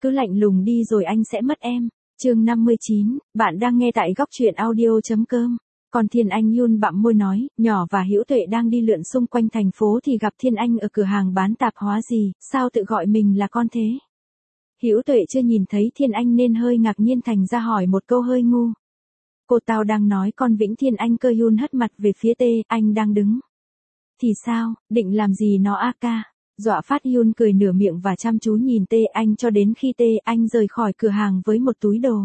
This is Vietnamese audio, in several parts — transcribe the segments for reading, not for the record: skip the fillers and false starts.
cứ lạnh lùng đi rồi anh sẽ mất em. Chương 59, bạn đang nghe tại góc truyện audio.com. Còn Thiên Anh Yun bặm môi nói, nhỏ và Hữu Tuệ đang đi lượn xung quanh thành phố thì gặp Thiên Anh ở cửa hàng bán tạp hóa gì, sao tự gọi mình là con thế? Hữu Tuệ chưa nhìn thấy Thiên Anh nên hơi ngạc nhiên thành ra hỏi một câu hơi ngu. Cô tao đang nói con Vĩnh Thiên Anh. Cơ Yun hất mặt về phía Tê, anh đang đứng. Thì sao, định làm gì nó a ca? Dọa phát. Yun cười nửa miệng và chăm chú nhìn Tê Anh cho đến khi Tê Anh rời khỏi cửa hàng với một túi đồ.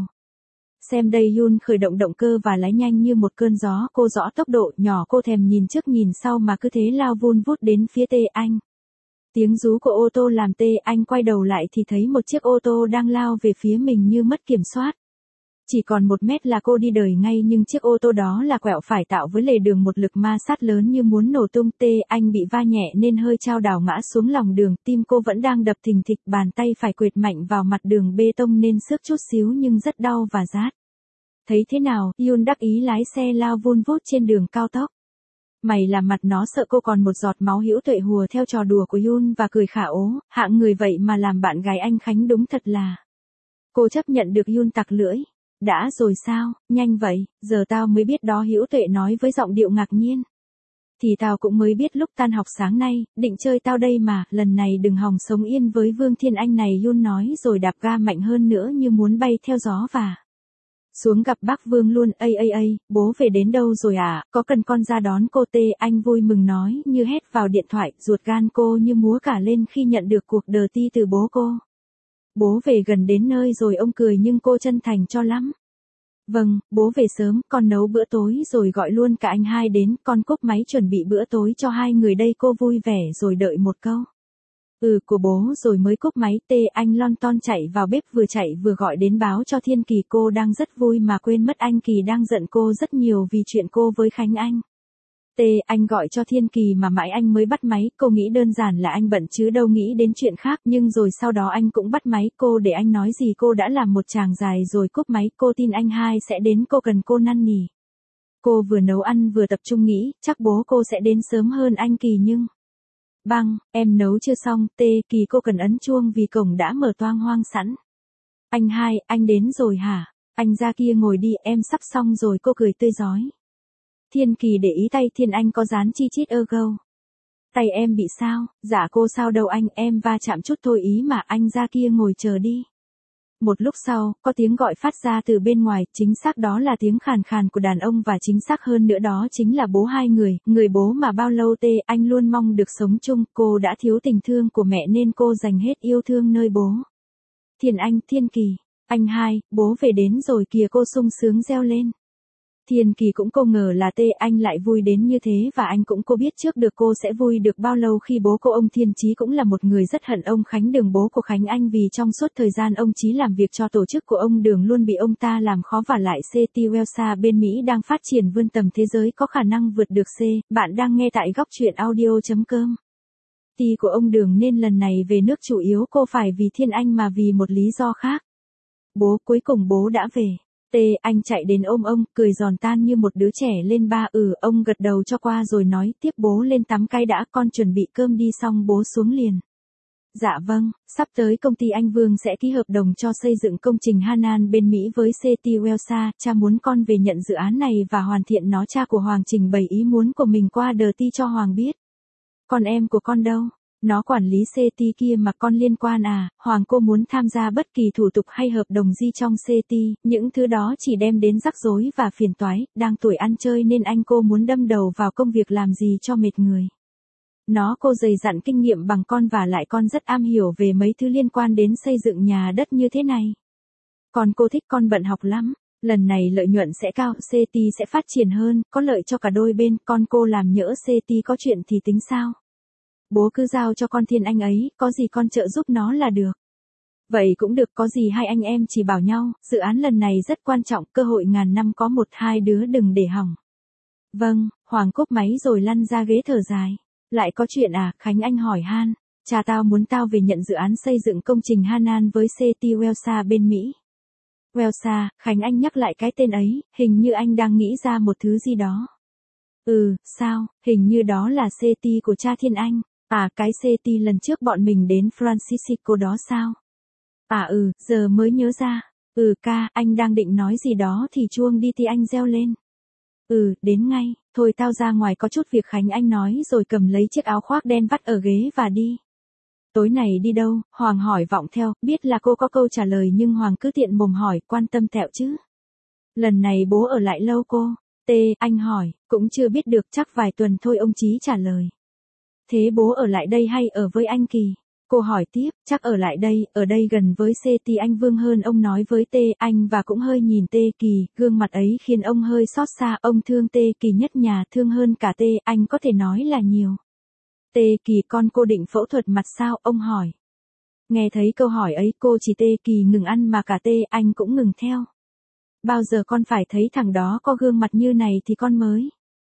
Xem đây. Yun khởi động động cơ và lái nhanh như một cơn gió. Cô rõ tốc độ nhỏ, cô thèm nhìn trước nhìn sau mà cứ thế lao vun vút đến phía Tê Anh. Tiếng rú của ô tô làm Tê Anh quay đầu lại thì thấy một chiếc ô tô đang lao về phía mình như mất kiểm soát. Chỉ còn 1 mét là cô đi đời ngay nhưng chiếc ô tô đó là quẹo phải tạo với lề đường một lực ma sát lớn như muốn nổ tung. Tê Anh bị va nhẹ nên hơi chao đảo ngã xuống lòng đường, tim cô vẫn đang đập thình thịch, bàn tay phải quệt mạnh vào mặt đường bê tông nên xước chút xíu nhưng rất đau và rát. Thấy thế nào? Yun đắc ý lái xe lao vun vút trên đường cao tốc. Mày làm mặt nó sợ cô còn một giọt máu. Hữu Tuệ hùa theo trò đùa của Yun và cười khả ố, hạng người vậy mà làm bạn gái anh Khánh đúng thật là. Cô chấp nhận được. Yun tặc lưỡi. Đã rồi sao, nhanh vậy, giờ tao mới biết đó. Hữu Tuệ nói với giọng điệu ngạc nhiên. Thì tao cũng mới biết lúc tan học sáng nay, định chơi tao đây mà, lần này đừng hòng sống yên với Vương Thiên Anh này. Yun nói rồi đạp ga mạnh hơn nữa như muốn bay theo gió và xuống gặp bác Vương luôn. Bố về đến đâu rồi à, có cần con ra đón cô? Tê Anh vui mừng nói như hét vào điện thoại, ruột gan cô như múa cả lên khi nhận được cuộc đờ ti từ bố cô. Bố về gần đến nơi rồi. Ông cười nhưng cô chân thành cho lắm. Vâng, bố về sớm, con nấu bữa tối rồi gọi luôn cả anh hai đến, con cúp máy chuẩn bị bữa tối cho hai người đây. Cô vui vẻ rồi đợi một câu của bố rồi mới cúp máy. Tê Anh lon ton chạy vào bếp, vừa chạy vừa gọi đến báo cho Thiên Kỳ. Cô đang rất vui mà quên mất anh Kỳ đang giận cô rất nhiều vì chuyện cô với Khánh Anh. Tê Anh gọi cho Thiên Kỳ mà mãi anh mới bắt máy. Cô nghĩ đơn giản là anh bận chứ đâu nghĩ đến chuyện khác, nhưng rồi sau đó anh cũng bắt máy. Cô để anh nói gì cô đã làm một tràng dài rồi cúp máy. Cô tin anh hai sẽ đến, cô cần cô năn nỉ. Cô vừa nấu ăn vừa tập trung nghĩ chắc bố cô sẽ đến sớm hơn anh Kỳ nhưng băng, em nấu chưa xong. Tê Kỳ cô cần ấn chuông vì cổng đã mở toang hoang sẵn. Anh hai, anh đến rồi hả? Anh ra kia ngồi đi, em sắp xong rồi. Cô cười tươi rói. Thiên Kỳ để ý tay Thiên Anh có dán chi chít gâu. Tay em bị sao? Dạ cô sao đâu anh, em va chạm chút thôi ý mà. Anh ra kia ngồi chờ đi. Một lúc sau, có tiếng gọi phát ra từ bên ngoài, chính xác đó là tiếng khàn khàn của đàn ông và chính xác hơn nữa đó chính là bố hai người bố mà bao lâu Tê Anh luôn mong được sống chung. Cô đã thiếu tình thương của mẹ nên cô dành hết yêu thương nơi bố. Thiên Anh, Thiên Kỳ, anh hai, bố về đến rồi kìa. Cô sung sướng reo lên. Thiên Kỳ cũng cô ngờ là Tê Anh lại vui đến như thế và anh cũng cô biết trước được cô sẽ vui được bao lâu khi bố cô ông Thiên Chí cũng là một người rất hận ông Khánh Đường, bố của Khánh Anh, vì trong suốt thời gian ông Chí làm việc cho tổ chức của ông Đường luôn bị ông ta làm khó và lại CT Welsa bên Mỹ đang phát triển vươn tầm thế giới có khả năng vượt được C. Bạn đang nghe tại góc truyện audio.com. Ti của ông Đường nên lần này về nước chủ yếu cô phải vì Thiên Anh mà vì một lý do khác. Bố, cuối cùng bố đã về. Tê Anh chạy đến ôm ông, cười giòn tan như một đứa trẻ lên ba. Ông gật đầu cho qua rồi nói tiếp bố lên tắm cái đã, con chuẩn bị cơm đi xong bố xuống liền. Dạ vâng, sắp tới công ty anh Vương sẽ ký hợp đồng cho xây dựng công trình Hanan bên Mỹ với CT Welsa, cha muốn con về nhận dự án này và hoàn thiện nó. Cha của Hoàng trình bày ý muốn của mình qua đờ ti cho Hoàng biết. Con em của con đâu? Nó quản lý CT kia mà, con liên quan à? Hoàng, cô muốn tham gia bất kỳ thủ tục hay hợp đồng gì trong CT, những thứ đó chỉ đem đến rắc rối và phiền toái, đang tuổi ăn chơi nên anh cô muốn đâm đầu vào công việc làm gì cho mệt người. Cô dày dặn kinh nghiệm bằng con và lại con rất am hiểu về mấy thứ liên quan đến xây dựng nhà đất như thế này. Còn cô thích, con bận học lắm. Lần này lợi nhuận sẽ cao, CT sẽ phát triển hơn, có lợi cho cả đôi bên. Con cô làm nhỡ CT có chuyện thì tính sao? Bố cứ giao cho con Thiên Anh ấy, có gì con trợ giúp nó là được. Vậy cũng được, có gì hai anh em chỉ bảo nhau, dự án lần này rất quan trọng, cơ hội ngàn năm có một, hai đứa đừng để hỏng. Vâng, Hoàng cúp máy rồi lăn ra ghế thở dài. Lại có chuyện à? Khánh Anh hỏi han. Cha tao muốn tao về nhận dự án xây dựng công trình Hanan với CT Welsa bên Mỹ. Welsa, Khánh Anh nhắc lại cái tên ấy, hình như anh đang nghĩ ra một thứ gì đó. Sao, hình như đó là CT của cha Thiên Anh. À, cái CT lần trước bọn mình đến Francisco đó sao? Giờ mới nhớ ra. Ca, anh đang định nói gì đó thì chuông đi thì anh reo lên. Đến ngay, thôi tao ra ngoài có chút việc Khánh Anh nói rồi cầm lấy chiếc áo khoác đen vắt ở ghế và đi. Tối này đi đâu, Hoàng hỏi vọng theo, biết là cô có câu trả lời nhưng Hoàng cứ tiện mồm hỏi, quan tâm tẹo chứ. Lần này bố ở lại lâu cô? Anh hỏi, cũng chưa biết được, chắc vài tuần thôi ông Chí trả lời. Thế bố ở lại đây hay ở với anh Kỳ? Cô hỏi tiếp, chắc ở đây gần với thì anh Vương hơn, ông nói với Anh và cũng hơi nhìn Kỳ, gương mặt ấy khiến ông hơi xót xa, ông thương Kỳ nhất nhà, thương hơn cả anh có thể nói là nhiều. Kỳ, con cô định phẫu thuật mặt sao, ông hỏi. Nghe thấy câu hỏi ấy cô chỉ Kỳ ngừng ăn mà cả anh cũng ngừng theo. Bao giờ con phải thấy thằng đó có gương mặt như này thì con mới.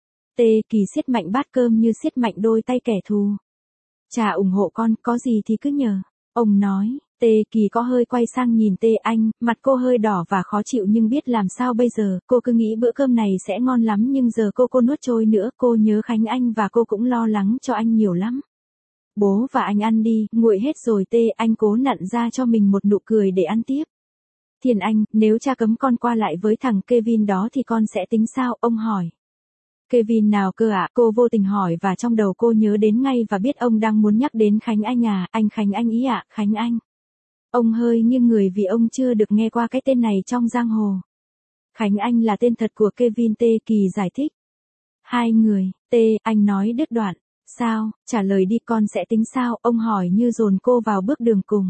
Kỳ siết mạnh bát cơm như siết mạnh đôi tay kẻ thù. Cha ủng hộ con, có gì thì cứ nhờ. Ông nói, Kỳ có hơi quay sang nhìn anh, mặt cô hơi đỏ và khó chịu nhưng biết làm sao bây giờ, cô cứ nghĩ bữa cơm này sẽ ngon lắm nhưng giờ cô nuốt trôi nữa, cô nhớ Khánh Anh và cô cũng lo lắng cho anh nhiều lắm. Bố và anh ăn đi, nguội hết rồi. Anh cố nặn ra cho mình một nụ cười để ăn tiếp. Thiên Anh, nếu cha cấm con qua lại với thằng Kevin đó thì con sẽ tính sao, ông hỏi. Kevin nào cơ ạ? Cô vô tình hỏi và trong đầu cô nhớ đến ngay và biết ông đang muốn nhắc đến Khánh Anh à, anh Khánh Anh ý ạ, Khánh Anh. Ông hơi nghiêng người vì ông chưa được nghe qua cái tên này trong giang hồ. Khánh Anh là tên thật của Kevin. Kỳ giải thích. Hai người, anh nói đứt đoạn. Sao, trả lời đi, con sẽ tính sao, ông hỏi như dồn cô vào bước đường cùng.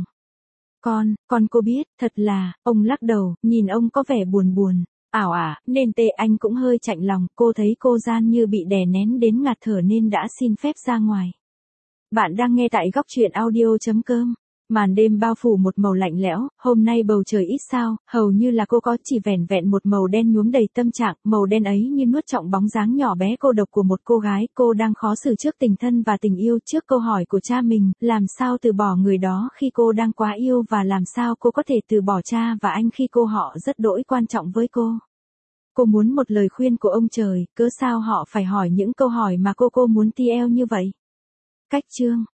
Con cô biết, thật là, ông lắc đầu, nhìn ông có vẻ buồn buồn. Nên anh cũng hơi chạnh lòng, cô thấy cô Gian như bị đè nén đến ngạt thở nên đã xin phép ra ngoài. Bạn đang nghe tại góc truyện audio.com. Màn đêm bao phủ một màu lạnh lẽo, hôm nay bầu trời ít sao, hầu như là cô có chỉ vẻn vẹn một màu đen nhuốm đầy tâm trạng, màu đen ấy như nuốt trọn bóng dáng nhỏ bé cô độc của một cô gái, cô đang khó xử trước tình thân và tình yêu, trước câu hỏi của cha mình, làm sao từ bỏ người đó khi cô đang quá yêu và làm sao cô có thể từ bỏ cha và anh khi họ rất đỗi quan trọng với cô. Cô muốn một lời khuyên của ông trời, cớ sao họ phải hỏi những câu hỏi mà cô muốn TL như vậy. Cách chương